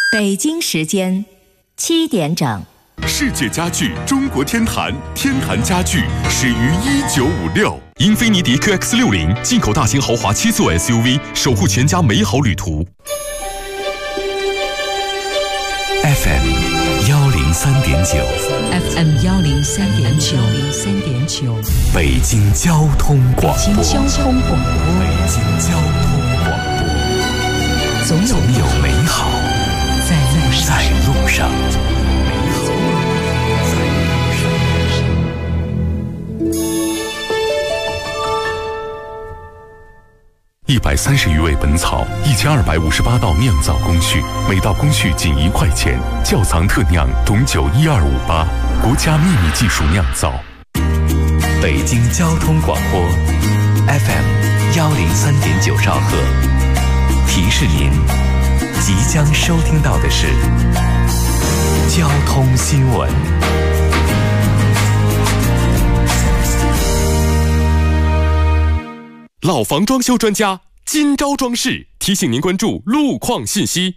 北京时间7点整。 世界家具中国天坛，天坛家具始于1956。英菲尼迪 QX60 进口大型豪华7座 SUV， 守护全家美好旅途。 FM 103.9 FM 103.9 北京交通广播。 北京交通广播， 北京交通广播， 总有美好在路上。 130余味本草，1258道酿造工序，每道工序仅1块钱。窖藏特酿董酒12588，国家秘密技术酿造。 北京交通广播 FM 103.9兆赫，提示您即将收听到的是交通新闻。 老房装修专家今朝装饰提醒您关注路况信息。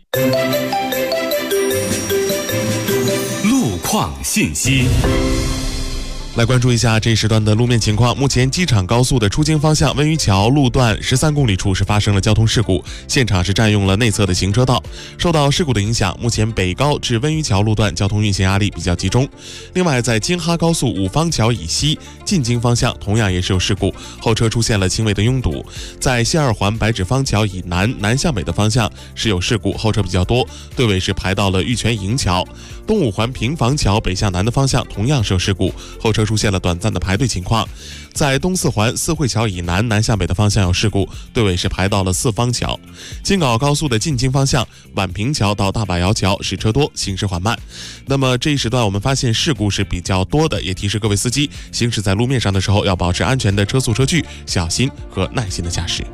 路况信息。 来关注一下这一时段的路面情况。目前机场高速的出京方向温榆桥路段13公里处是发生了交通事故，现场是占用了内侧的行车道。受到事故的影响，目前北高至温榆桥路段交通运行压力比较集中。另外，在京哈高速五方桥以西进京方向同样也是有事故，后车出现了轻微的拥堵。在西二环白纸坊桥以南向北的方向是有事故，后车比较多，队尾是排到了玉泉营桥。东五环平房桥北向南的方向同样是有事故，后车出现了短暂的排队情况。在东四环四惠桥以南向北的方向有事故，队尾是排到了四方桥。京广高速的进京方向宛平桥到大柏窑桥是车多，行驶缓慢。那么这一时段我们发现事故是比较多的，也提示各位司机行驶在路面上的时候要保持安全的车速车距，小心和耐心的驾驶。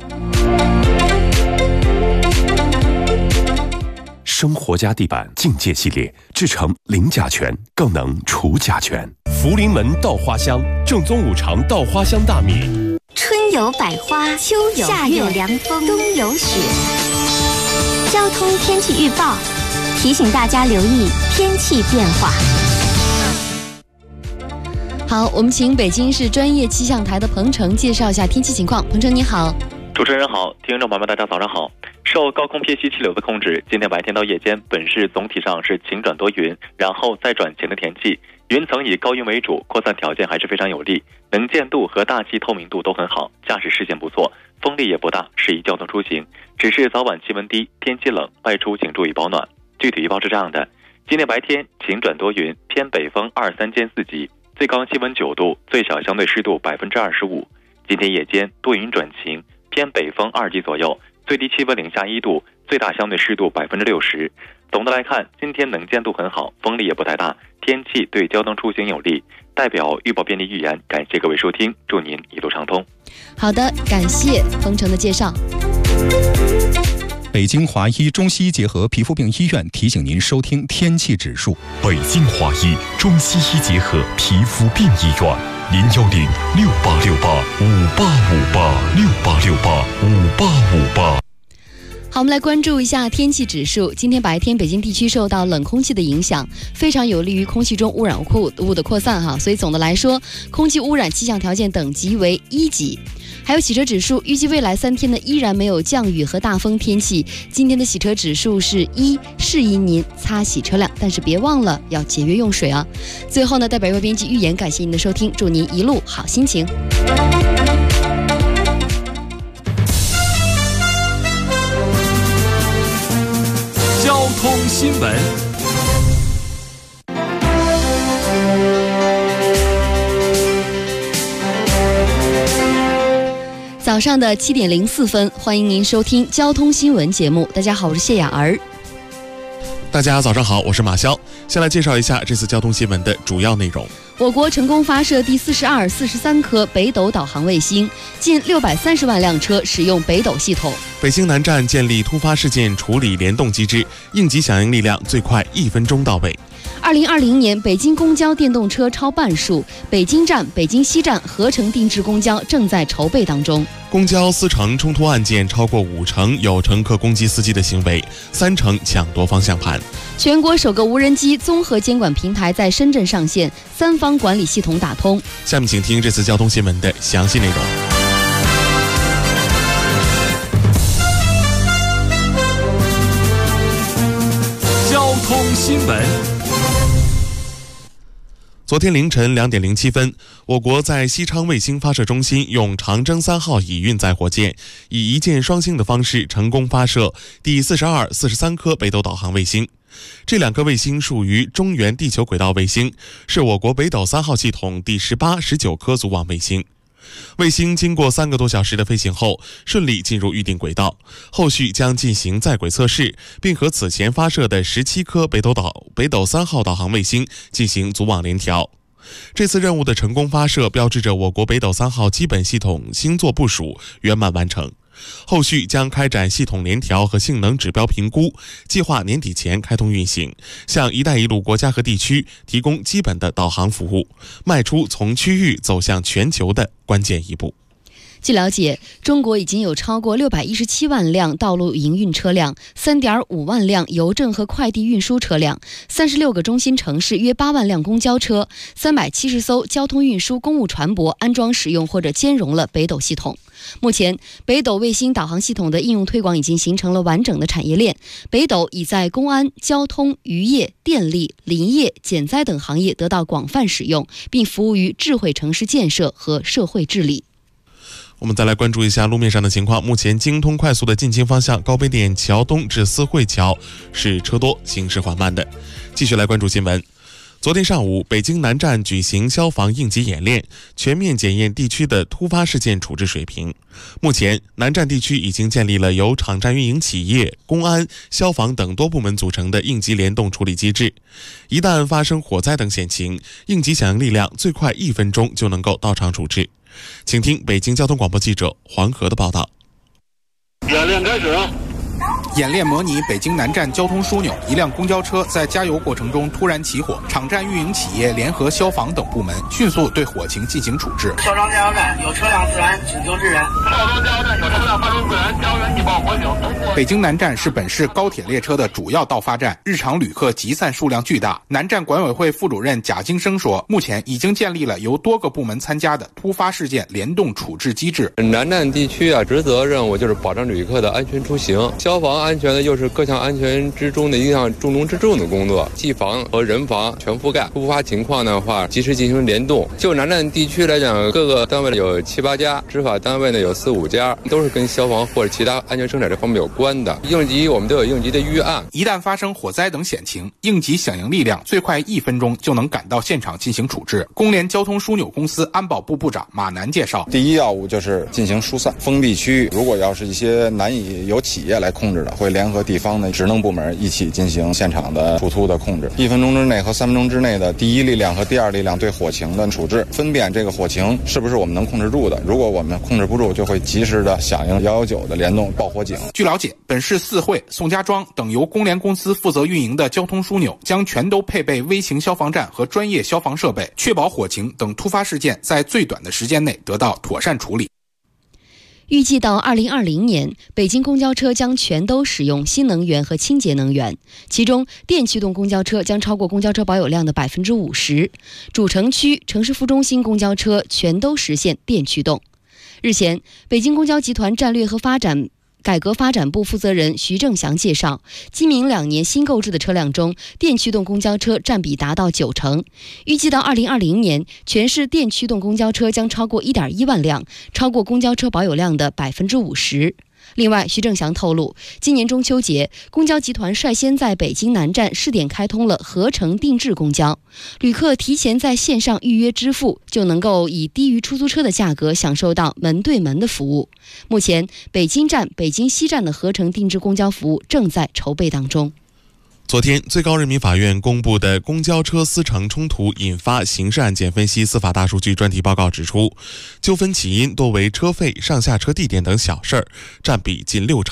生活家地板境界系列制成零甲醛，更能除甲醛。福临门稻花香，正宗5常稻花香大米。 春有百花，秋有夏有凉风，冬有雪。交通天气预报提醒大家留意天气变化。 好，我们请北京市专业气象台的彭程介绍一下天气情况。彭程你好。 主持人好，听众朋友们大家早上好。受高空偏西气流的控制，今天白天到夜间本市总体上是晴转多云，然后再转晴的天气。云层以高云为主，扩散条件还是非常有利，能见度和大气透明度都很好，驾驶视线不错，风力也不大，适宜交通出行。只是早晚气温低，天气冷，外出请注意保暖。具体预报是这样的：今天白天晴转多云，偏北风2、3兼4级，最高气温9度，最小相对湿度25%。今天夜间多云转晴，偏北风2级左右，最低气温零下1度，最大相对湿度60%。总的来看，今天能见度很好，风力也不太大，天气对交通出行有利。代表预报便利预言，感谢各位收听，祝您一路畅通。 好的，感谢彭程的介绍。 北京华医中西医结合皮肤病医院提醒您收听天气指数。 北京华医中西医结合皮肤病医院，0106868585858，68685858。 好，我们来关注一下天气指数。今天白天北京地区受到冷空气的影响，非常有利于空气中污染物的扩散所以总的来说，空气污染气象条件等级为1级。还有洗车指数，预计未来3天呢依然没有降雨和大风天气。今天的洗车指数是1，适宜您擦洗车辆，但是别忘了要节约用水啊。最后呢，代表预报编辑预言，感谢您的收听，祝您一路好心情。 交通新闻。 早上的7点04分，欢迎您收听交通新闻节目。大家好，我是谢雅儿。 大家早上好，我是马潇。先来介绍一下这次交通新闻的主要内容。 我国成功发射第42、43颗北斗导航卫星，近630万辆车使用北斗系统。 北京南站建立突发事件处理联动机制，应急响应力量最快1分钟到位。 2020年，北京公交电动车超半数，北京站、北京西站合成定制公交正在筹备当中。 公交司乘冲突案件超过50%有乘客攻击司机的行为，30%抢夺方向盘。 全国首个无人机综合监管平台在深圳上线，3方管理系统打通。 下面请听这次交通新闻的详细内容。 交通新闻。 昨天凌晨2点07分，我国在西昌卫星发射中心用长征3号乙运载火箭，以一箭双星的方式成功发射第42、43颗北斗导航卫星。这2个卫星属于中原地球轨道卫星，是我国北斗3号系统第18、19颗组网卫星。卫星经过3个多小时的飞行后，顺利进入预定轨道，后续将进行在轨测试，并和此前发射的17颗北斗3号导航卫星进行组网联调。这次任务的成功发射，标志着我国北斗3号基本系统星座部署圆满完成。后续将开展系统联调和性能指标评估，计划年底前开通运行，向“一带一路”国家和地区提供基本的导航服务，迈出从区域走向全球的关键一步。 据了解，中国已经有超过617万辆道路营运车辆，3.5万辆邮政和快递运输车辆，36个中心城市约8万辆公交车，370艘交通运输公务船舶安装使用或者兼容了北斗系统。目前，北斗卫星导航系统的应用推广已经形成了完整的产业链，北斗已在公安、交通、渔业、电力、林业、减灾等行业得到广泛使用，并服务于智慧城市建设和社会治理。 我们再来关注一下路面上的情况。目前京通快速的进京方向高碑店桥东至思汇桥是车多，行驶缓慢的。继续来关注新闻。昨天上午，北京南站举行消防应急演练，全面检验地区的突发事件处置水平。目前，南站地区已经建立了由场站运营企业、公安、消防等多部门组成的应急联动处理机制。一旦发生火灾等险情，应急响应力量最快1分钟就能够到场处置。请听北京交通广播记者黄河的报道。 演练开始。 演练模拟北京南站交通枢纽，一辆公交车在加油过程中突然起火，场站运营企业联合消防等部门迅速对火情进行处置。 孝庄加油站有车辆自燃，请求支援。孝庄加油站有车辆发生自燃，加油员引爆火警。 北京南站是本市高铁列车的主要到发站，日常旅客集散数量巨大。南站管委会副主任贾金生说，目前已经建立了由多个部门参加的突发事件联动处置机制。 南站地区职责任务就是保障旅客的安全出行，消防安全呢又是各项安全之中的一项重中之重的工作，机房和人防全覆盖。突发情况的话，及时进行联动。就南站地区来讲，各个单位有7、8家，执法单位呢有4、5家，都是跟消防或者其他安全生产这方面有关的。应急我们都有应急的预案， 一旦发生火灾等险情，应急响应力量最快1分钟就能赶到现场进行处置。工联交通枢纽公司安保部部长马南介绍， 第一要务就是进行疏散封闭区域，如果要是一些难以由企业来控制的，会联合地方的职能部门一起进行现场的突突的控制。1分钟之内和3分钟之内的第一力量和第二力量对火情的处置，分辨这个火情是不是我们能控制住的。如果我们控制不住，就会及时的响应119的联动报火警。 据了解，本市四会、宋家庄等由工联公司负责运营的交通枢纽将全都配备微型消防站和专业消防设备，确保火情等突发事件在最短的时间内得到妥善处理。 预计到2020年，北京公交车将全都使用新能源和清洁能源，其中电驱动公交车将超过公交车保有量的50%，主城区、城市副中心公交车全都实现电驱动。日前，北京公交集团战略和改革发展部负责人徐正祥介绍，今明2年新购置的车辆中，电驱动公交车占比达到90%。预计到2020年，全市电驱动公交车将超过1.1万辆，超过公交车保有量的50%。另外，徐正祥透露，今年中秋节，公交集团率先在北京南站试点开通了合成定制公交，旅客提前在线上预约支付，就能够以低于出租车的价格享受到门对门的服务。目前，北京站、北京西站的合成定制公交服务正在筹备当中。 昨天，最高人民法院公布的公交车司乘冲突引发刑事案件分析司法大数据专题报告指出，纠纷起因多为车费、上下车地点等小事儿，占比近60%。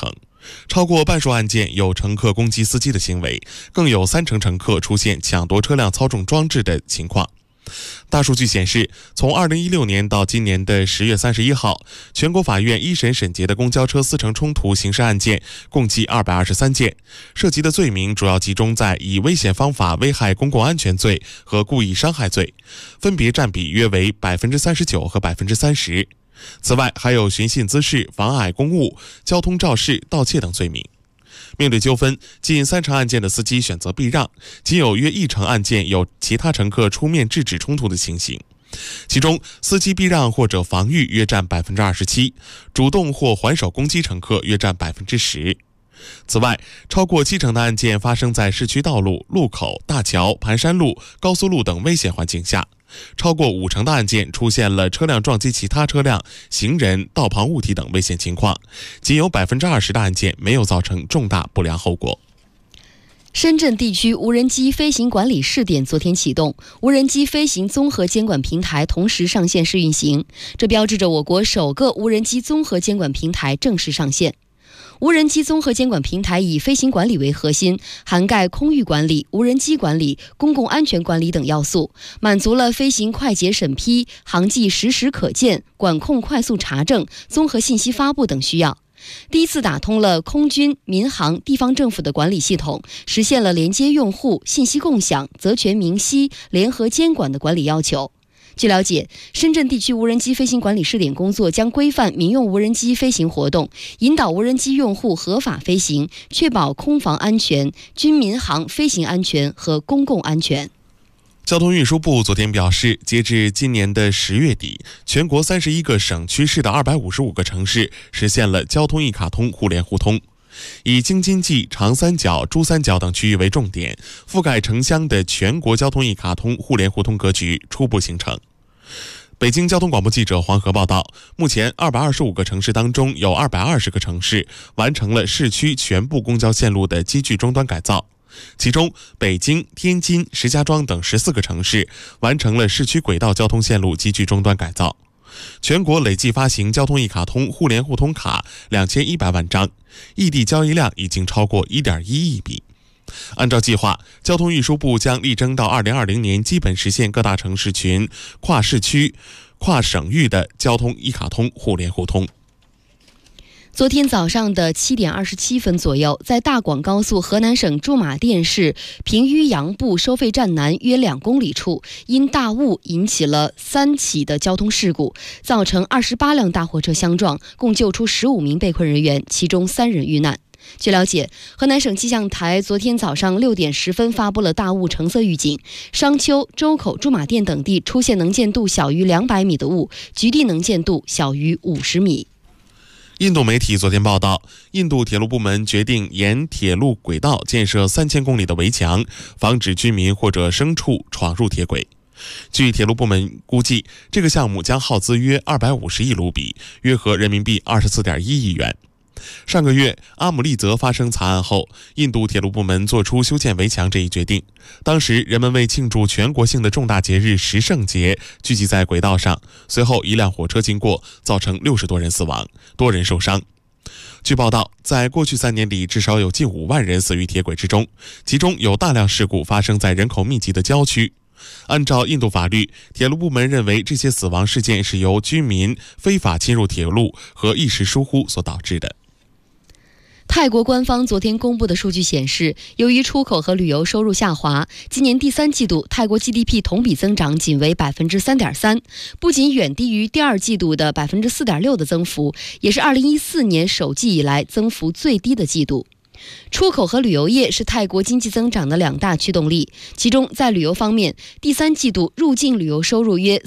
超过半数案件有乘客攻击司机的行为，更有30%乘客出现抢夺车辆操纵装置的情况。大数据显示，从2016年到今年的10月31号，全国法院一审审结的公交车司乘冲突刑事案件共计223件，涉及的罪名主要集中在以危险方法危害公共安全罪和故意伤害罪，分别占比约为39%和30%。此外，还有寻衅滋事、妨碍公务、交通肇事、盗窃等罪名。面对纠纷，近30%案件的司机选择避让，仅有约1成案件有其他乘客出面制止冲突的情形。其中，司机避让或者防御约占27%，主动或还手攻击乘客约占10%。此外，超过70%的案件发生在市区道路、路口、大桥、盘山路、高速路等危险环境下。超过50%的案件出现了车辆撞击其他车辆、行人、道旁物体等危险情况，仅有20%的案件没有造成重大不良后果。 深圳地区无人机飞行管理试点昨天启动，无人机飞行综合监管平台同时上线试运行，这标志着我国首个无人机综合监管平台正式上线。无人机综合监管平台以飞行管理为核心，涵盖空域管理、无人机管理、公共安全管理等要素，满足了飞行快捷审批、航迹实时可见、管控快速查证、综合信息发布等需要。第一次打通了空军、民航、地方政府的管理系统，实现了连接用户、信息共享、责权明晰、联合监管的管理要求。据了解，深圳地区无人机飞行管理试点工作将规范民用无人机飞行活动，引导无人机用户合法飞行，确保空防安全、军民航飞行安全和公共安全。 交通运输部昨天表示，截至今年的10月底，全国31个省区市的255个城市实现了交通一卡通互联互通。以京津冀、长三角、珠三角等区域为重点，覆盖城乡的全国交通一卡通互联互通格局初步形成。北京交通广播记者黄河报道，目前225个城市当中有220个城市完成了市区全部公交线路的机具终端改造，其中北京、天津、石家庄等14个城市完成了市区轨道交通线路机具终端改造。全国累计发行交通一卡通互联互通卡2100万张，异地交易量已经超过1.1亿笔。按照计划，交通运输部将力争到2020年基本实现各大城市群、跨市区、跨省域的交通一卡通互联互通。 昨天早上的7点27分左右，在大广高速河南省驻马店市平舆杨埠收费站南约2公里处，因大雾引起了3起的交通事故，造成28辆大货车相撞，共救出15名被困人员，其中3人遇难。据了解，河南省气象台昨天早上6点10分发布了大雾橙色预警，商丘、周口、驻马店等地出现能见度小于200米的雾，局地能见度小于50米。 印度媒体昨天报道，印度铁路部门决定沿铁路轨道建设3000公里的围墙，防止居民或者牲畜闯入铁轨。据铁路部门估计，这个项目将耗资约250亿卢比，约合人民币24.1亿元。上个月，阿姆利则发生惨案后，印度铁路部门做出修建围墙这一决定。当时，人们为庆祝全国性的重大节日十圣节，聚集在轨道上。随后，一辆火车经过，造成60多人死亡，多人受伤。据报道，在过去3年里，至少有近5万人死于铁轨之中，其中有大量事故发生在人口密集的郊区。按照印度法律，铁路部门认为这些死亡事件是由居民非法侵入铁路和一时疏忽所导致的。 泰国官方昨天公布的数据显示，由于出口和旅游收入下滑，今年第3季度泰国 GDP 同比增长仅为 3.3%， 不仅远低于第2季度的 4.6% 的增幅，也是2014年首季以来增幅最低的季度。出口和旅游业是泰国经济增长的2大驱动力，其中在旅游方面，第3季度入境旅游收入约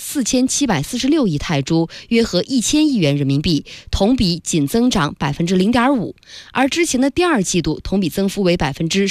4746亿泰铢，约合1000亿元人民币，同比仅增长 0.5%， 而之前的第2季度同比增幅为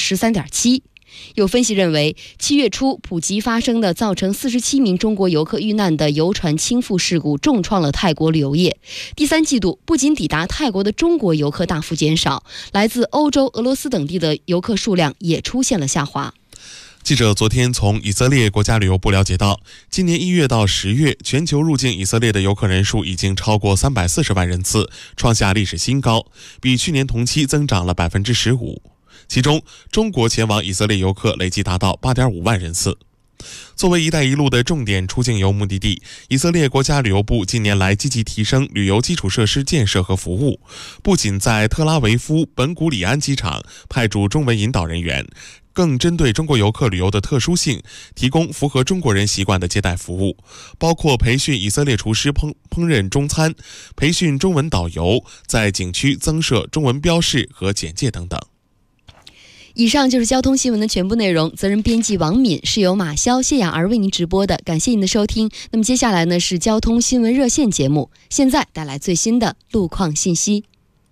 13.7%。有分析认为，7月初普吉发生的造成47名中国游客遇难的游船倾覆事故重创了泰国旅游业。第3季度不仅抵达泰国的中国游客大幅减少，来自欧洲、俄罗斯等地的游客数量也出现了下滑。 记者昨天从以色列国家旅游部了解到，今年1月到10月，全球入境以色列的游客人数已经超过340万人次，创下历史新高，比去年同期增长了15%。其中，中国前往以色列游客累计达到8.5万人次。作为“一带一路”的重点出境游目的地，以色列国家旅游部近年来积极提升旅游基础设施建设和服务，不仅在特拉维夫、本古里安机场派驻中文引导人员，更针对中国游客旅游的特殊性，提供符合中国人习惯的接待服务，包括培训以色列厨师烹饪中餐，培训中文导游，在景区增设中文标示和简介等等。 以上就是交通新闻的全部内容，责任编辑王敏，是由马潇、谢雅儿为您直播的，感谢您的收听。那么接下来呢是交通新闻热线节目，现在带来最新的路况信息。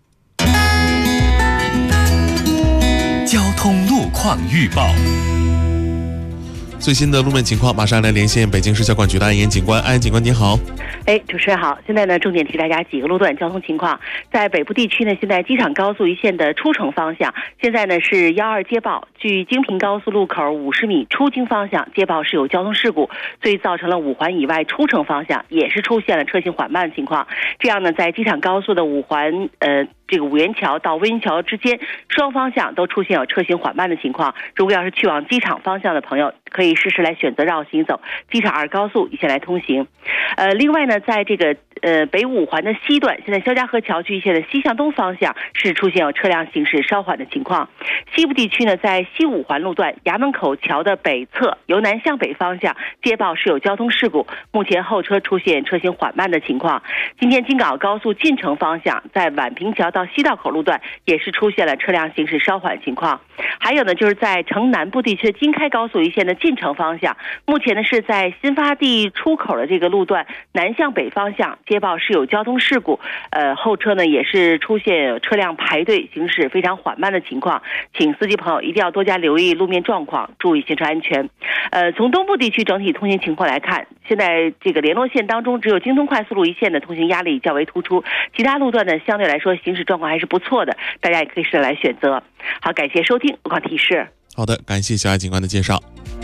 交通路况预报。 最新的路面情况，马上来连线北京市交管局的安岩警官。安岩警官，您好。 主持人好。现在呢，重点提大家几个路段交通情况。在北部地区呢，现在机场高速一线的出城方向，现在呢是12接报，距京平高速路口50米出京方向接报是有交通事故，所以造成了5环以外出城方向也是出现了车行缓慢的情况。这样呢，在机场高速的5环这个五元桥到威云桥之间，双方向都出现有车行缓慢的情况。如果要是去往机场方向的朋友，可以适时来选择绕行走机场2高速一线来通行。另外呢，在这个北5环的西段，现在肖家河桥区一线的西向东方向是出现有车辆行驶稍缓的情况。西部地区呢，在西5环路段衙门口桥的北侧由南向北方向接报是有交通事故，目前后车出现车行缓慢的情况。今天京港高速进城方向在宛平桥到西道口路段也是出现了车辆行驶稍缓情况。还有呢，就是在城南部地区的京开高速一线的进城方向，目前呢是在新发地出口的这个路段南向北方向接报是有交通事故，后车呢也是出现车辆排队行驶非常缓慢的情况，请司机朋友一定要多加留意路面状况，注意行车安全。从东部地区整体通行情况来看，现在这个联络线当中只有京通快速路一线的通行压力较为突出，其他路段呢相对来说行驶状况还是不错的，大家也可以试着来选择。好，感谢收听路况提示。 好的，感谢小爱警官的介绍。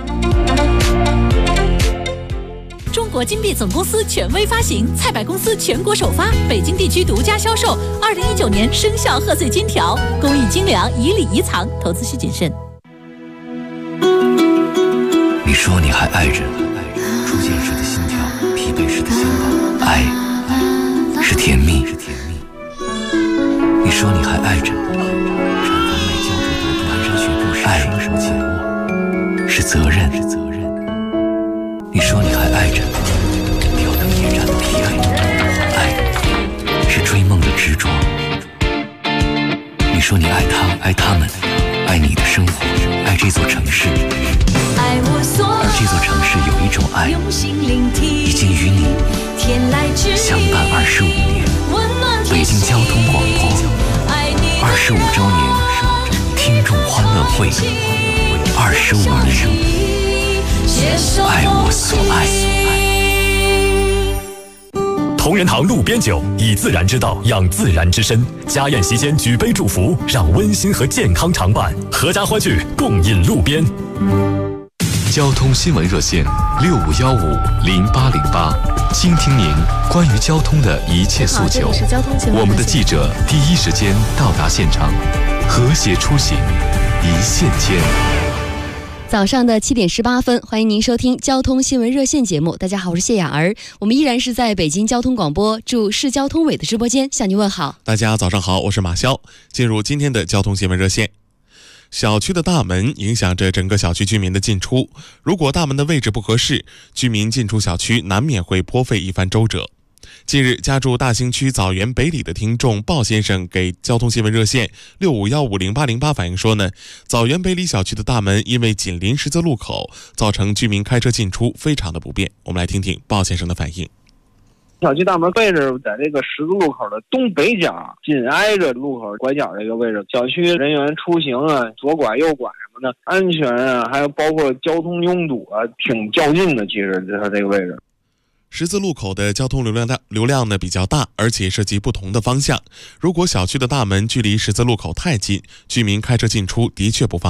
中国金币总公司权威发行，菜百公司全国首发，北京地区独家销售。2019年生肖贺岁金条，工艺精良，以礼仪藏，投资需谨慎。 你说你还爱着初见时的心跳，疲惫时的心跳，爱是甜蜜。你说你还爱着产房内胶着的蹒跚学步时双手紧握，是责任。你说你还爱着吊灯夜战的疲惫，爱是追梦的执着。你说你爱他，爱他们，爱你的生活，爱这座城市。而这座城市有一种爱，已经与你相伴25年。北京交通广播25周年听众欢乐会，25年，爱我所爱。 同仁堂路边酒，以自然之道养自然之身。家宴席间举杯祝福，让温馨和健康常伴。阖家欢聚，共饮路边。 交通新闻热线65150808，倾听您关于交通的一切诉求。我们的记者第一时间到达现场，和谐出行，一线牵。 早上的7点18分，欢迎您收听交通新闻热线节目。大家好，我是谢雅儿，我们依然是在北京交通广播驻市交通委的直播间向您问好。 大家早上好，我是马潇。进入今天的交通新闻热线。小区的大门影响着整个小区居民的进出，如果大门的位置不合适，居民进出小区难免会颇费一番周折。近日，家住大兴区枣园北里的听众鲍先生给交通新闻热线65150808反映说呢，枣园北里小区的大门因为紧邻十字路口，造成居民开车进出非常的不便。我们来听听鲍先生的反应。 小区大门位置在这个十字路口的东北角，紧挨着路口拐角这个位置。小区人员出行啊，左拐右拐什么的，安全啊，还有包括交通拥堵啊，挺较劲的。其实它这个位置， 十字路口的交通流量呢比较大，而且涉及不同的方向。如果小区的大门距离十字路口太近，居民开车进出的确不方便。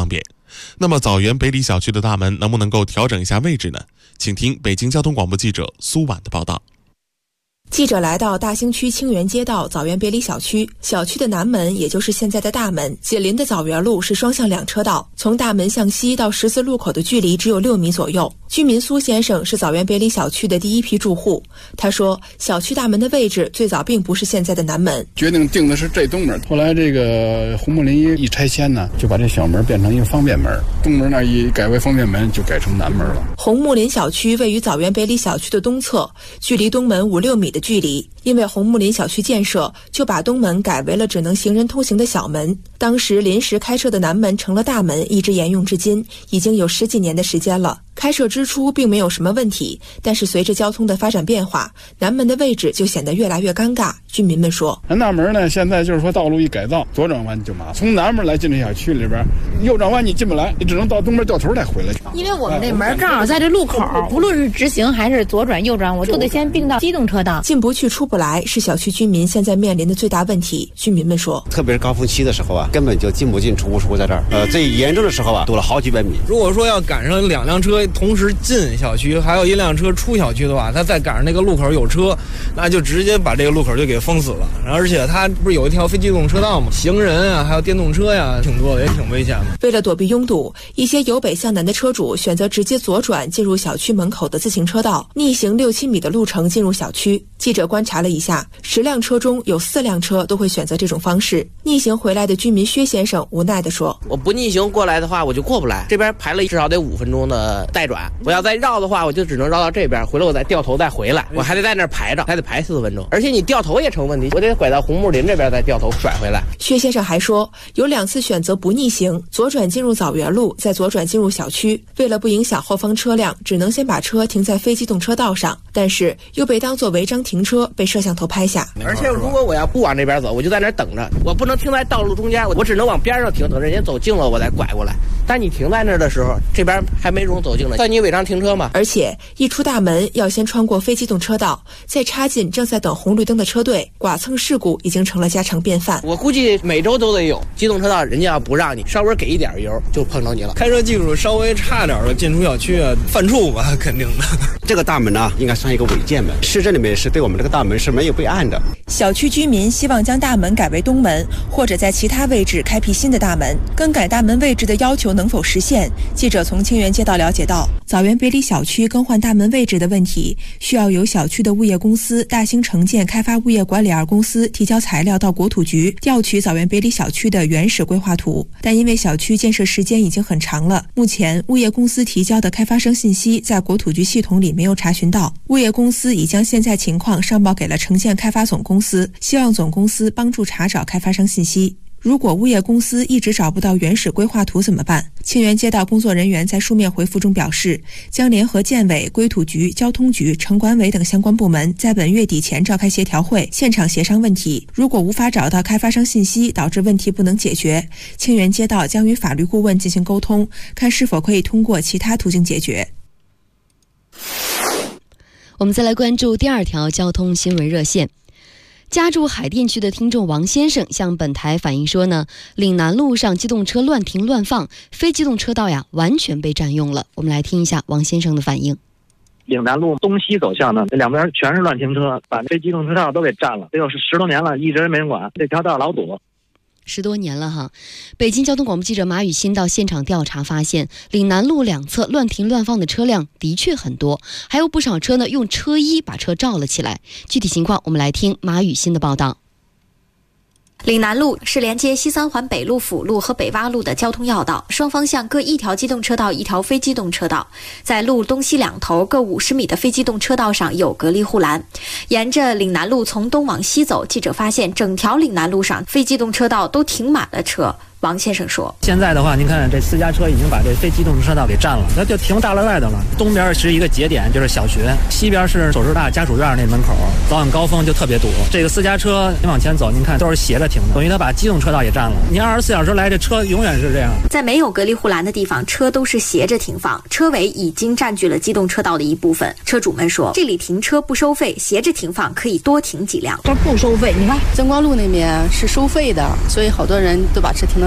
那么枣园北里小区的大门能不能够调整一下位置呢？请听北京交通广播记者苏婉的报道。 记者来到大兴区清源街道枣园别里小区，小区的南门也就是现在的大门，紧邻的枣园路是双向两车道，从大门向西到十字路口的距离只有6米左右。居民苏先生是枣园别里小区的第一批住户，他说小区大门的位置最早并不是现在的南门， 决定定的是这东门，后来这个红木林一拆迁呢，就把这小门变成一个方便门，东门那一改为方便门，就改成南门了。 红木林小区位于枣园别里小区的东侧，距离东门5-6米的距离，因为红木林小区建设，就把东门改为了只能行人通行的小门。当时临时开设的南门成了大门，一直沿用至今，已经有10几年的时间了。开设之初并没有什么问题，但是随着交通的发展变化，南门的位置就显得越来越尴尬。居民们说， 南大门呢，现在就是说道路一改造，左转弯就麻烦，从南门来进这小区里边，右转弯你进不来，你只能到东门掉头再回来。 因为我们这门正好在这路口，无论是直行还是左转右转，我都得先并到机动车道， 进不去出不来，是小区居民现在面临的最大问题。居民们说， 特别是高峰期的时候啊，根本就进不进出不出，在这儿最严重的时候啊，堵了好几百米。 如果说要赶上2辆车同时进小区，还有1辆车出小区的话，他再赶上那个路口有车，那就直接把这个路口就给封死了。而且它不是有一条非机动车道吗？行人啊，还有电动车呀，挺多的，也挺危险的。 为了躲避拥堵，一些由北向南的车主选择直接左转进入小区门口的自行车道，逆行6-7米的路程进入小区。记者观察了一下，10辆车中有4辆车都会选择这种方式。逆行回来的居民薛先生无奈地说， 我不逆行过来的话，我就过不来，这边排了至少得5分钟的带转，我要再绕的话，我就只能绕到这边，回来我再掉头再回来，我还得在那儿排着，还得排4分钟，而且你掉头也成问题，我得拐到红木林这边再掉头甩回来。 薛先生还说，有2次选择不逆行，左转进入枣园路，再左转进入小区，为了不影响后方车辆，只能先把车停在非机动车道上，但是又被当作违章停车，被摄像头拍下。 而且如果我要不往这边走，我就在那儿等着，我不能停在道路中间，我只能往边上停，等人家走近了我再拐过来。但你停在那儿的时候，这边还没人走近呢，算你违章停车吗？ 而且一出大门要先穿过非机动车道，再插进正在等红绿灯的车队，剐蹭事故已经成了家常便饭。 我估计每周都得有机动车道，人家要不让你稍微给一点油，就碰着你了。 开车技术稍微差点的进出小区啊，犯怵吧，肯定的。 这个大门呢，应该算一个违建门，市政里面是对我们这个大门是没有备案的。 小区居民希望将大门改为东门，或者在其他位置开辟新的大门。更改大门位置的要求能否实现？记者从清源街道了解到，枣园别里小区更换大门位置的问题，需要由小区的物业公司大兴城建开发物业管理2公司提交材料到国土局调取枣园别里小区的原始规划图，但因为小区建设时间已经很长了，目前物业公司提交的开发商信息在国土局系统里没有查询到。物业公司已将现在情况上报给了城建开发总公司，希望总公司帮助查找开发商信息。如果物业公司一直找不到原始规划图怎么办？清源街道工作人员在书面回复中表示，将联合建委、规土局、交通局、城管委等相关部门，在本月底前召开协调会，现场协商问题。如果无法找到开发商信息，导致问题不能解决，清源街道将与法律顾问进行沟通，看是否可以通过其他途径解决。 我们再来关注第2条交通新闻热线。家住海淀区的听众王先生向本台反映说呢，岭南路上机动车乱停乱放，非机动车道呀完全被占用了。我们来听一下王先生的反应。 岭南路东西走向呢，这2边全是乱停车，把非机动车道都给占了，得有10多年了，一直没人管，这条道老堵。 10多年了哈。北京交通广播记者马雨欣到现场调查发现，岭南路2侧乱停乱放的车辆的确很多，还有不少车呢用车衣把车罩了起来。具体情况我们来听马雨欣的报道。 岭南路是连接西三环北路辅路和北洼路的交通要道，双方向各1条机动车道1条非机动车道，在路东西2头各50米的非机动车道上有隔离护栏。沿着岭南路从东往西走，记者发现整条岭南路上非机动车道都停满了车。王先生说， 现在的话您看这私家车已经把这非机动车道给占了，那就停大楼外头了。东边是一个节点，就是小学，西边是首师大家属院那门口，早晚高峰就特别堵。这个私家车您往前走，您看都是斜着停的，等于他把机动车道也占了。您24小时来，这车永远是这样。 在没有隔离护栏的地方，车都是斜着停放，车尾已经占据了机动车道的一部分。车主们说，这里停车不收费，斜着停放可以多停几辆。 这不收费，你看增光路那边是收费的，所以好多人都把车停到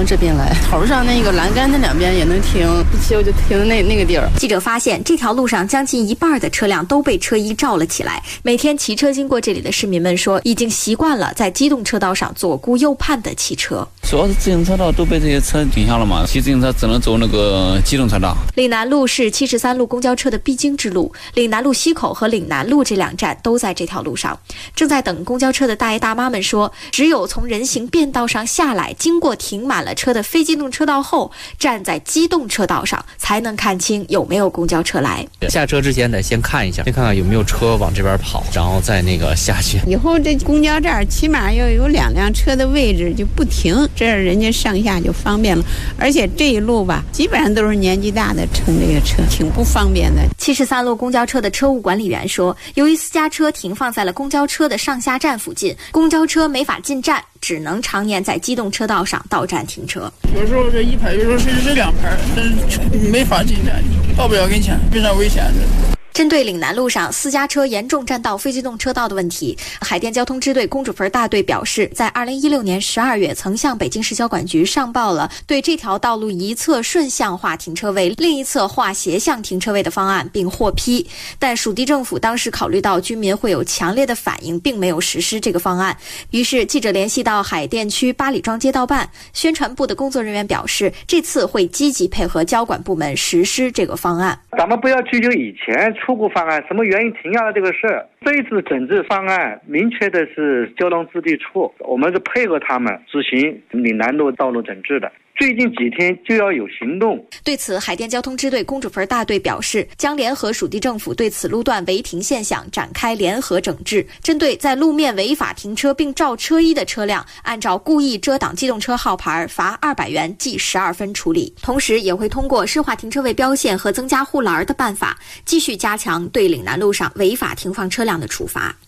这边来，头上那个栏杆那两边也能停，一骑我就停那个地儿。 记者发现，这条路上将近一半的车辆都被车衣罩了起来。每天骑车经过这里的市民们说，已经习惯了在机动车道上左顾右盼的骑车。 主要是自行车道都被这些车顶下了嘛，骑自行车只能走那个机动车道。 岭南路是73路公交车的必经之路，岭南路西口和岭南路这两站都在这条路上。正在等公交车的大爷大妈们说，只有从人行便道上下来，经过停满了车的非机动车道后，站在机动车道上才能看清有没有公交车来。 下车之前得先看一下，先看看有没有车往这边跑，然后再那个下去。 以后这公交站起码要有2辆车的位置，就不停，这样人家上下就方便了。而且这一路吧，基本上都是年纪大的乘这个车，挺不方便的。 73路公交车的车务管理员说，由于私家车停放在了公交车的上下站附近，公交车没法进站，只能常年在机动车道上到站停车。 有时候这一排，有时候是2排，但是没法进站，到不了跟前，非常危险的。 针对岭南路上私家车严重占道非机动车道的问题，海淀交通支队公主坟大队表示，在2016年12月曾向北京市交管局上报了对这条道路一侧顺向划停车位，另一侧划斜向停车位的方案，并获批。但属地政府当时考虑到居民会有强烈的反应，并没有实施这个方案。于是记者联系到海淀区八里庄街道办宣传部的工作人员表示，这次会积极配合交管部门实施这个方案。 咱们不要追究以前初步方案什么原因停下来这个事，这一次整治方案明确的是交通支地处，我们是配合他们执行岭南路道路整治的。最近几天就要有行动。 对此，海淀交通支队公主坟大队表示，将联合属地政府对此路段违停现象展开联合整治，针对在路面违法停车并照车衣的车辆，按照故意遮挡机动车号牌罚200元记12分处理。同时也会通过深化停车位标线和增加护栏的办法，继续加强对岭南路上违法停放车辆的处罚。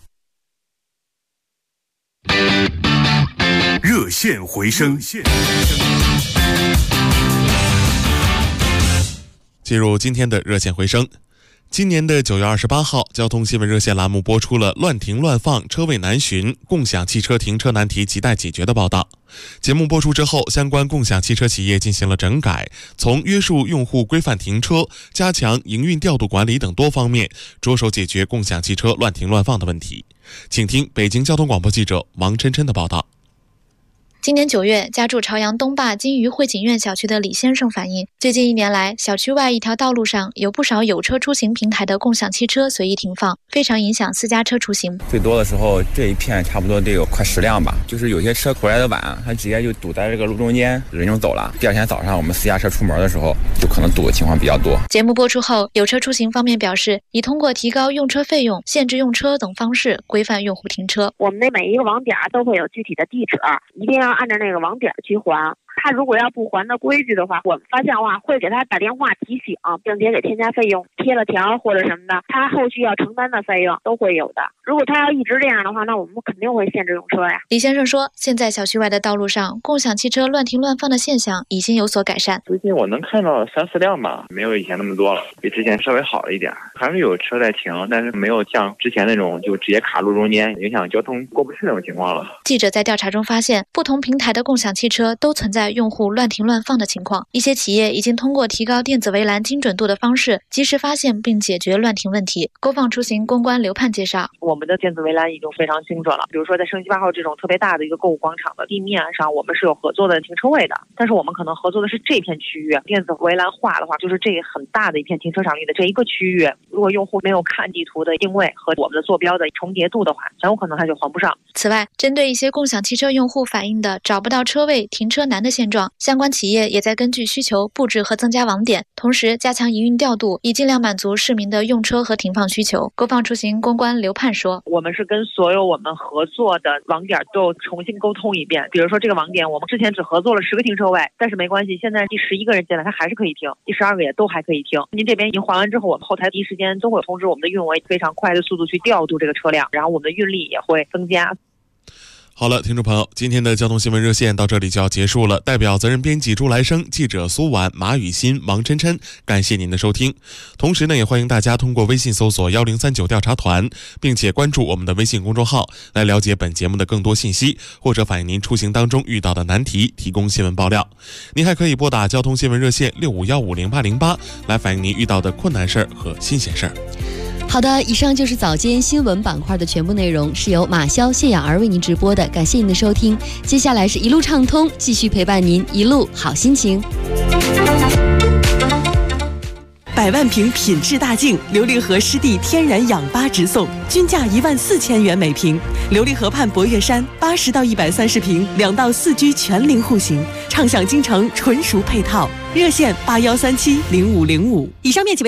热线回声。 进入今天的热线回声。今年的9月28号，交通新闻热线栏目播出了乱停乱放、车位难寻、共享汽车停车难题亟待解决的报道。节目播出之后，相关共享汽车企业进行了整改，从约束用户规范停车、加强营运调度管理等多方面，着手解决共享汽车乱停乱放的问题。请听北京交通广播记者王琛琛的报道。 今年9月，家住朝阳东坝金鱼汇锦苑小区的李先生反映，最近1年来，小区外一条道路上有不少有车出行平台的共享汽车随意停放，非常影响私家车出行。 最多的时候，这一片差不多得有快10辆吧，就是有些车回来的晚，它直接就堵在这个路中间，人就走了。第二天早上我们私家车出门的时候，就可能堵的情况比较多。 节目播出后，有车出行方面表示，已通过提高用车费用、限制用车等方式规范用户停车。 我们的每一个网点都会有具体的地址，一定要按照那个网点去还。他如果要不还的规矩的话，我们发现的话会给他打电话提醒，并且给添加费用，贴了条或者什么的，他后续要承担的费用都会有的。如果他要一直这样的话，那我们肯定会限制用车呀。 李先生说，现在小区外的道路上共享汽车乱停乱放的现象已经有所改善。 最近我能看到3、4辆吧，没有以前那么多了，比之前稍微好了一点，还是有车在停，但是没有像之前那种就直接卡路中间，影响交通过不去那种情况了。 记者在调查中发现，不同平台的共享汽车都存在用户乱停乱放的情况，一些企业已经通过提高电子围栏精准度的方式，及时发现并解决乱停问题。勾放出行公关刘盼介绍， 我们的电子围栏已经非常精准了。比如说在升级8号这种特别大的一个购物广场的地面上，我们是有合作的停车位的，但是我们可能合作的是这片区域，电子围栏化的话，就是这很大的一片停车场里的这一个区域，如果用户没有看地图的定位和我们的坐标的重叠度的话，很有可能他就还不上。 此外，针对一些共享汽车用户反映的找不到车位、停车难的现状，相关企业也在根据需求布置和增加网点，同时加强营运调度，以尽量满足市民的用车和停放需求。勾放出行公关刘盼说， 我们是跟所有我们合作的网点都重新沟通一遍。比如说这个网点我们之前只合作了10个停车位，但是没关系，现在第11个人进来他还是可以停，第12个也都还可以停。您这边已经还完之后，我们后台第一时间都会通知我们的运维，非常快的速度去调度这个车辆，然后我们的运力也会增加。 好了，听众朋友，今天的交通新闻热线到这里就要结束了。代表责任编辑朱来生、记者苏婉、马雨欣、王琛琛，感谢您的收听。同时呢，也欢迎大家通过微信搜索1039调查团，并且关注我们的微信公众号，来了解本节目的更多信息，或者反映您出行当中遇到的难题，提供新闻爆料。您还可以拨打交通新闻热线65150808，来反映您遇到的困难事儿和新鲜事儿。 好的，以上就是早间新闻板块的全部内容，是由马潇、谢雅儿为您直播的，感谢您的收听。接下来是一路畅通，继续陪伴您一路好心情。 100万瓶品质大净琉璃河湿地天然氧吧直送，均价14000元每瓶。琉璃河畔博悦山80到130平，2到4居全龄户型，畅享京城纯熟配套。热线81370505。以上面积为